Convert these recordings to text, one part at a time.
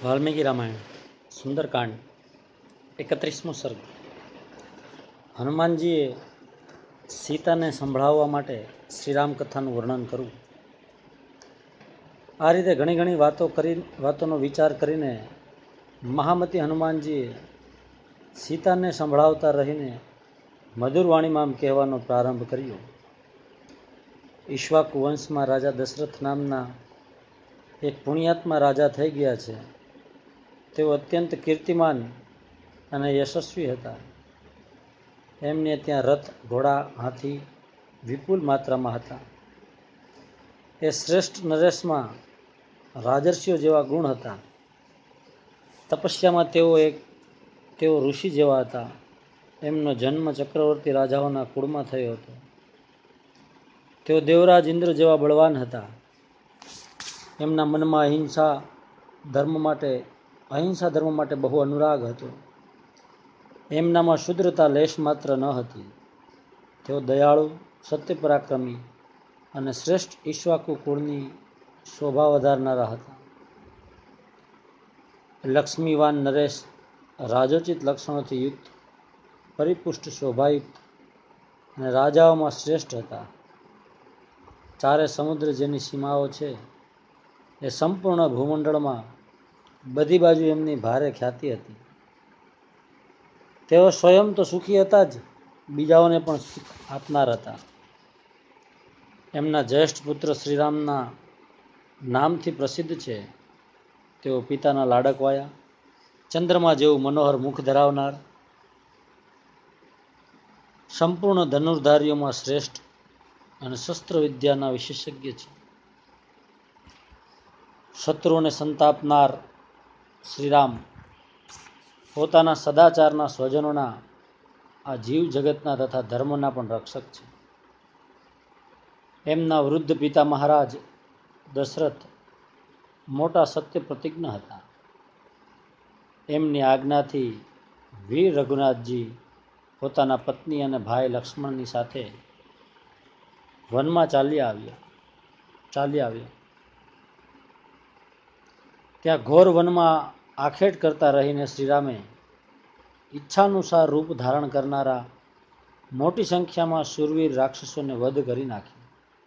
વાલ્મીકી રામાયણ સુંદરકાંડ 31મો સર્ગ. હનુમાનજીએ સીતાને સંભળાવવા માટે શ્રીરામ કથાનું વર્ણન કરવું. આ રીતે ઘણી વાતોનો વિચાર કરીને મહામતી હનુમાનજીએ સીતાને સંભળાવતા રહીને મધુર વાણીમાં આમ કહેવાનો પ્રારંભ કર્યો. ઈક્ષ્વાકુ વંશમાં રાજા દશરથ નામના એક પુણ્યાત્મા રાજા થઈ ગયા છે. તેઓ અત્યંત કીર્તિમાન અને યશસ્વી હતા. એમને ત્યાં રથ, ઘોડા, હાથી વિપુલ માત્રામાં હતા. એ શ્રેષ્ઠ નરેશમાં રાજર્ષિઓ જેવા ગુણ હતા. તપસ્યામાં તેઓ ઋષિ જેવા હતા. એમનો જન્મ ચક્રવર્તી રાજાઓના કુળમાં થયો હતો. તેઓ દેવરાજ ઇન્દ્ર જેવા બળવાન હતા. એમના મનમાં અહિંસા ધર્મ માટે બહુ અનુરાગ હતો. એમનામાં શુદ્રતા લેશ માત્ર ન હતી. તેઓ દયાળુ, સત્ય પરાક્રમી અને શ્રેષ્ઠ ઈક્ષ્વાકુ કુળની શોભા વધારનારા હતા. લક્ષ્મીવાન નરેશ રાજોચિત લક્ષણોથી યુક્ત, પરિપુષ્ટ, શોભાયુક્ત અને રાજાઓમાં શ્રેષ્ઠ હતા. ચારે સમુદ્ર જેની સીમાઓ છે એ સંપૂર્ણ ભૂમંડળમાં બધી બાજુ એમની ભારે ખ્યાતિ હતી. તેઓ સ્વયં તો સુખી હતા જ, બીજાઓને પણ સુખ આપનાર હતા. એમના જ્યેષ્ઠ પુત્ર શ્રીરામના નામથી પ્રસિદ્ધ છે. તેઓ પિતાના લાડકવાયા, ચંદ્રમા જેવું મનોહર મુખ ધરાવનાર, સંપૂર્ણ ધનુર્ધારીઓમાં શ્રેષ્ઠ અને શસ્ત્ર વિદ્યાના વિશેષજ્ઞ છે. શત્રુઓને સંતાપનાર શ્રીરામ પોતાના સદાચારના, સ્વજનોના, આ જીવ જગતના તથા ધર્મના પણ રક્ષક છે. એમના વૃદ્ધ પિતા મહારાજ દશરથ મોટા સત્ય પ્રતિજ્ઞ હતા. એમની આજ્ઞાથી વીર રઘુનાથજી પોતાના પત્ની અને ભાઈ લક્ષ્મણની સાથે વનમાં ચાલી આવ્યા. ત્યાં ઘોર વનમાં આખેટ કરતા રહીને શ્રીરામે ઈચ્છાનુસાર રૂપ ધારણ કરનારા મોટી સંખ્યામાં શૂરવીર રાક્ષસોને વધ કરી નાખ્યા.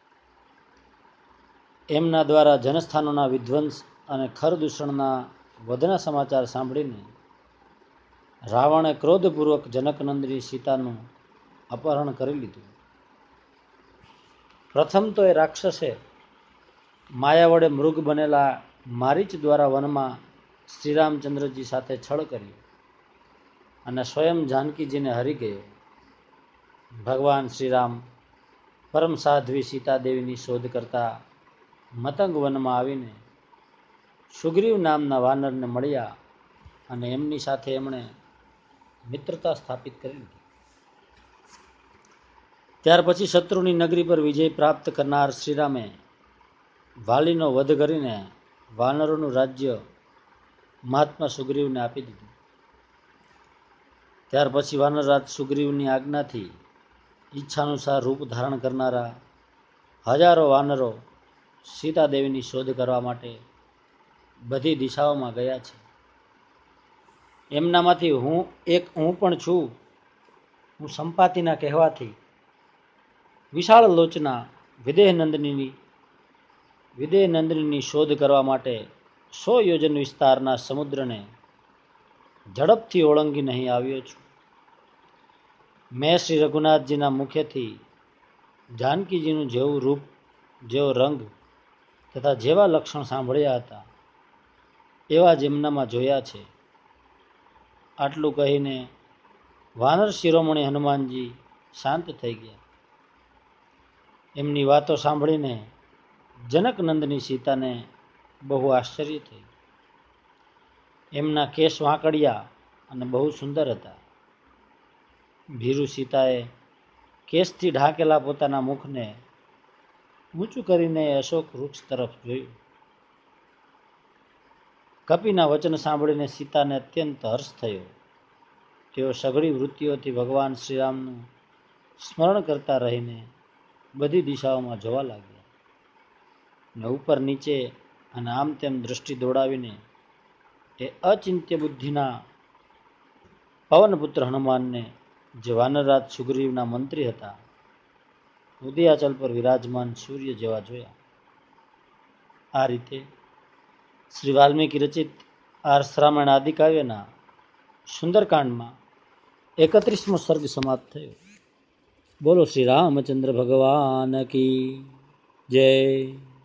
એમના દ્વારા જનસ્થાનોના વિધ્વંસ અને ખરદૂષણના વધના સમાચાર સાંભળીને રાવણે ક્રોધપૂર્વક જનકનંદની સીતાનું અપહરણ કરી લીધું. પ્રથમ તો એ રાક્ષસે માયા વડે મૃગ બનેલા મારીચ દ્વારા વનમાં શ્રીરામચંદ્રજી સાથે છળ કર્યું અને સ્વયં જાનકીજીને હરી ગયો. ભગવાન શ્રીરામ પરમ સાધ્વી સીતાદેવીની શોધ કરતા મતંગ વનમાં આવીને સુગ્રીવ નામના વાનરને મળ્યા અને એમની સાથે એમણે મિત્રતા સ્થાપિત કરી લીધી. ત્યાર પછી શત્રુની નગરી પર વિજય પ્રાપ્ત કરનાર શ્રીરામે વાલીનો વધ કરીને વાનરોનું રાજ્ય મહાત્મા સુગ્રીવને આપી દીધું. ત્યાર પછી વાનરરાજ સુગ્રીવની આજ્ઞાથી ઈચ્છાનુસાર રૂપ ધારણ કરનારા હજારો વાનરો સીતાદેવીની શોધ કરવા માટે બધી દિશાઓમાં ગયા છે. એમનામાંથી હું પણ છું. હું સંપાતિના કહેવાથી વિશાળ લોચના વિદેહનંદનીની શોધ કરવા માટે 100 યોજન વિસ્તારના સમુદ્રને ઝડપથી ઓળંગી નહીં આવ્યો છું. મેં શ્રી રઘુનાથજીના મુખેથી જાનકીજીનું જેવું રૂપ, જેવો રંગ તથા જેવા લક્ષણ સાંભળ્યા હતા એવા જ એમનામાં જોયા છે. આટલું કહીને વાનર શિરોમણી હનુમાનજી શાંત થઈ ગયા. એમની વાતો સાંભળીને જનકનંદની સીતાને બહુ આશ્ચર્ય થયું. એમના કેશ વાંકડિયા અને બહુ સુંદર હતા. ભીરુ સીતાએ કેશથી ઢાંકેલા પોતાના મુખને ઊંચું કરીને અશોક વૃક્ષ તરફ જોયું. કપિના વચન સાંભળીને સીતાને અત્યંત હર્ષ થયો. તેઓ સઘળી વૃત્તિઓથી ભગવાન શ્રીરામનું સ્મરણ કરતા રહીને બધી દિશાઓમાં જોવા લાગ્યા ને ઉપર નીચે અને આમ તેમ દૃષ્ટિ દોડાવીને એ અચિંત્ય બુદ્ધિના પવનપુત્ર હનુમાનને જે વાનરરાજ સુગ્રીવના મંત્રી હતા ઉદયાચલ પર વિરાજમાન સૂર્ય જેવા જોયા. આ રીતે શ્રી વાલ્મીકી રચિત આર્ષ રામાયણ આદિ કાવ્યના સુંદરકાંડમાં 31મો સર્ગ સમાપ્ત થયો. બોલો શ્રી રામચંદ્ર ભગવાન કી જય.